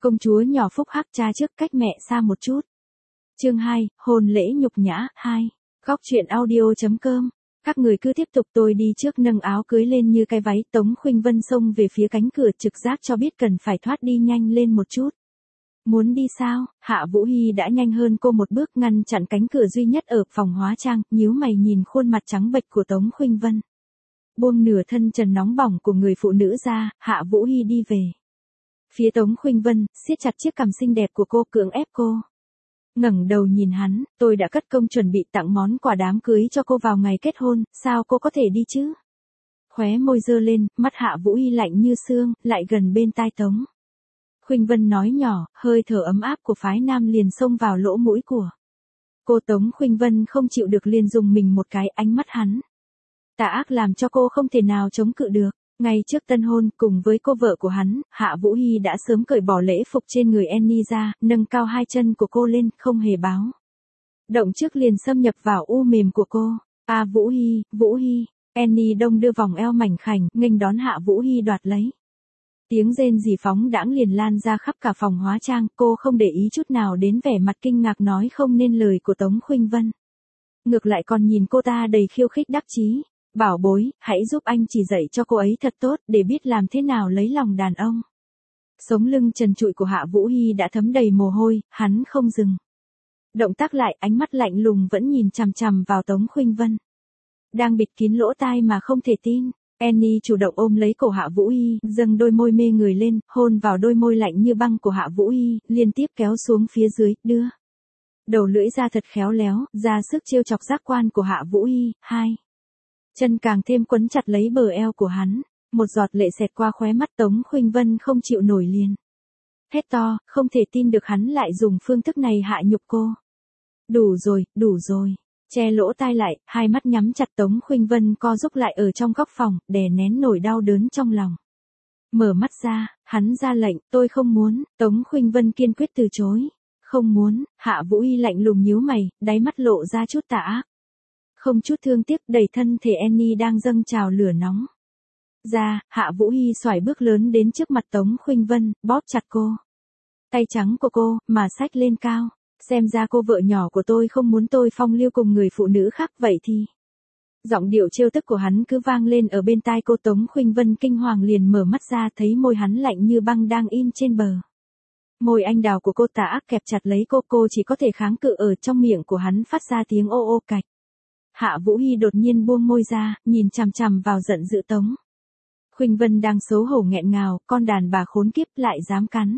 Công chúa nhỏ phúc hắc cha trước cách mẹ xa một chút. Chương 2, hôn lễ nhục nhã 2. Góc truyện audio.com. Các người cứ tiếp tục, tôi đi trước nâng áo cưới lên như cái váy. Tống Khuynh Vân xông về phía cánh cửa, trực giác cho biết cần phải thoát đi nhanh lên một chút. Muốn đi sao? Hạ Vũ Hy đã nhanh hơn cô một bước, ngăn chặn cánh cửa duy nhất ở phòng hóa trang, nhíu mày nhìn khuôn mặt trắng bệch của Tống Khuynh Vân. Buông nửa thân trần nóng bỏng của người phụ nữ ra, Hạ Vũ Hy đi về phía Tống Khuynh Vân, siết chặt chiếc cằm xinh đẹp của cô, cưỡng ép cô. Ngẩng đầu nhìn hắn, tôi đã cất công chuẩn bị tặng món quà đám cưới cho cô vào ngày kết hôn, sao cô có thể đi chứ? Khóe môi giơ lên, mắt Hạ Vũ Hy lạnh như xương, lại gần bên tai Tống Khuynh Vân nói nhỏ, hơi thở ấm áp của phái nam liền xông vào lỗ mũi của cô. Tống Khuynh Vân không chịu được liền dùng mình một cái, ánh mắt hắn tà ác làm cho cô không thể nào chống cự được. Ngay trước tân hôn, cùng với cô vợ của hắn, Hạ Vũ Hy đã sớm cởi bỏ lễ phục trên người Annie ra, nâng cao hai chân của cô lên, không hề báo động trước liền xâm nhập vào u mềm của cô. À Vũ Hy, Vũ Hy, Annie đông đưa vòng eo mảnh khảnh, nghênh đón Hạ Vũ Hy đoạt lấy. Tiếng rên rỉ phóng đãng liền lan ra khắp cả phòng hóa trang, cô không để ý chút nào đến vẻ mặt kinh ngạc nói không nên lời của Tống Khuynh Vân. Ngược lại còn nhìn cô ta đầy khiêu khích đắc chí. Bảo bối, hãy giúp anh chỉ dạy cho cô ấy thật tốt, để biết làm thế nào lấy lòng đàn ông. Sống lưng trần trụi của Hạ Vũ Hy đã thấm đầy mồ hôi, hắn không dừng động tác lại, ánh mắt lạnh lùng vẫn nhìn chằm chằm vào Tống Khuynh Vân. Đang bịt kín lỗ tai mà không thể tin, Annie chủ động ôm lấy cổ Hạ Vũ Hy, dâng đôi môi mê người lên, hôn vào đôi môi lạnh như băng của Hạ Vũ Hy, liên tiếp kéo xuống phía dưới, đưa đầu lưỡi ra thật khéo léo, ra sức trêu chọc giác quan của Hạ Vũ Hy. Hai chân càng thêm quấn chặt lấy bờ eo của hắn, một giọt lệ xẹt qua khóe mắt. Tống Khuynh Vân không chịu nổi liền hét to, không thể tin được hắn lại dùng phương thức này hạ nhục cô. Đủ rồi, che lỗ tai lại, hai mắt nhắm chặt. Tống Khuynh Vân co rúm lại ở trong góc phòng, đè nén nổi đau đớn trong lòng. Mở mắt ra, hắn ra lệnh, tôi không muốn. Tống Khuynh Vân kiên quyết từ chối. Không muốn. Hạ Vũ Hy lạnh lùng nhíu mày, đáy mắt lộ ra chút tà ác. Không chút thương tiếc, đẩy thân thể Annie đang dâng trào lửa nóng ra, Hạ Vũ Hy xoải bước lớn đến trước mặt Tống Khuynh Vân, bóp chặt cô. Tay trắng của cô, mà xách lên cao. Xem ra cô vợ nhỏ của tôi không muốn tôi phong lưu cùng người phụ nữ khác vậy thì. Giọng điệu trêu tức của hắn cứ vang lên ở bên tai cô. Tống Khuynh Vân kinh hoàng liền mở mắt ra, thấy môi hắn lạnh như băng đang in trên bờ môi anh đào của cô tà ác kẹp chặt lấy cô chỉ có thể kháng cự. Ở trong miệng của hắn phát ra tiếng ô ô cạch. Hạ Vũ Hy đột nhiên buông môi ra, nhìn chằm chằm vào giận dữ Tống Khuynh Vân đang xấu hổ nghẹn ngào, con đàn bà khốn kiếp lại dám cắn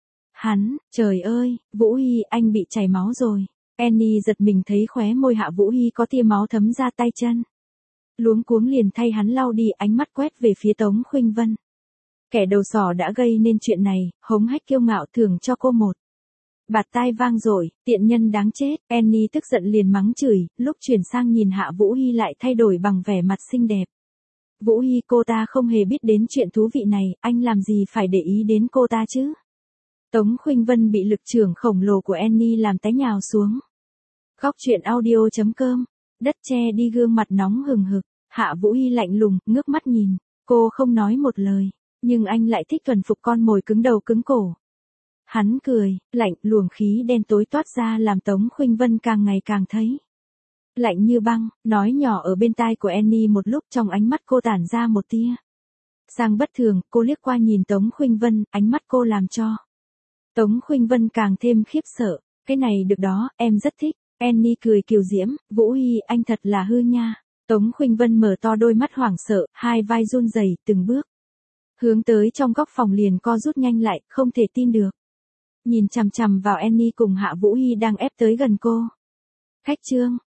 hắn. Trời ơi, Vũ Hy, anh bị chảy máu rồi. Annie giật mình thấy khóe môi Hạ Vũ Hy có tia máu thấm ra tay chân. Luống cuống liền thay hắn lau đi, ánh mắt quét về phía Tống Khuynh Vân. Kẻ đầu sỏ đã gây nên chuyện này, hống hách kiêu ngạo thưởng cho cô một bạt tai vang dội, tiện nhân đáng chết. Annie tức giận liền mắng chửi, lúc chuyển sang nhìn Hạ Vũ Hy lại thay đổi bằng vẻ mặt xinh đẹp. Vũ Hy, cô ta không hề biết đến chuyện thú vị này, anh làm gì phải để ý đến cô ta chứ? Tống Khuynh Vân bị lực chưởng khổng lồ của Annie làm té nhào xuống. Góc truyện audio.com. Đất che đi gương mặt nóng hừng hực. Hạ Vũ Hy lạnh lùng, ngước mắt nhìn. Cô không nói một lời, nhưng anh lại thích thuần phục con mồi cứng đầu cứng cổ. Hắn cười, lạnh, luồng khí đen tối toát ra làm Tống Khuynh Vân càng ngày càng thấy lạnh như băng, nói nhỏ ở bên tai của Annie một lúc, trong ánh mắt cô tản ra một tia sang bất thường. Cô liếc qua nhìn Tống Khuynh Vân, ánh mắt cô làm cho Tống Khuynh Vân càng thêm khiếp sợ. Cái này được đó, em rất thích. Annie cười kiều diễm, Vũ Hy, anh thật là hư nha. Tống Khuynh Vân mở to đôi mắt hoảng sợ, hai vai run rẩy, từng bước hướng tới trong góc phòng liền co rút nhanh lại, không thể tin được nhìn chằm chằm vào Annie cùng Hạ Vũ Hy đang ép tới gần cô. Khách trương,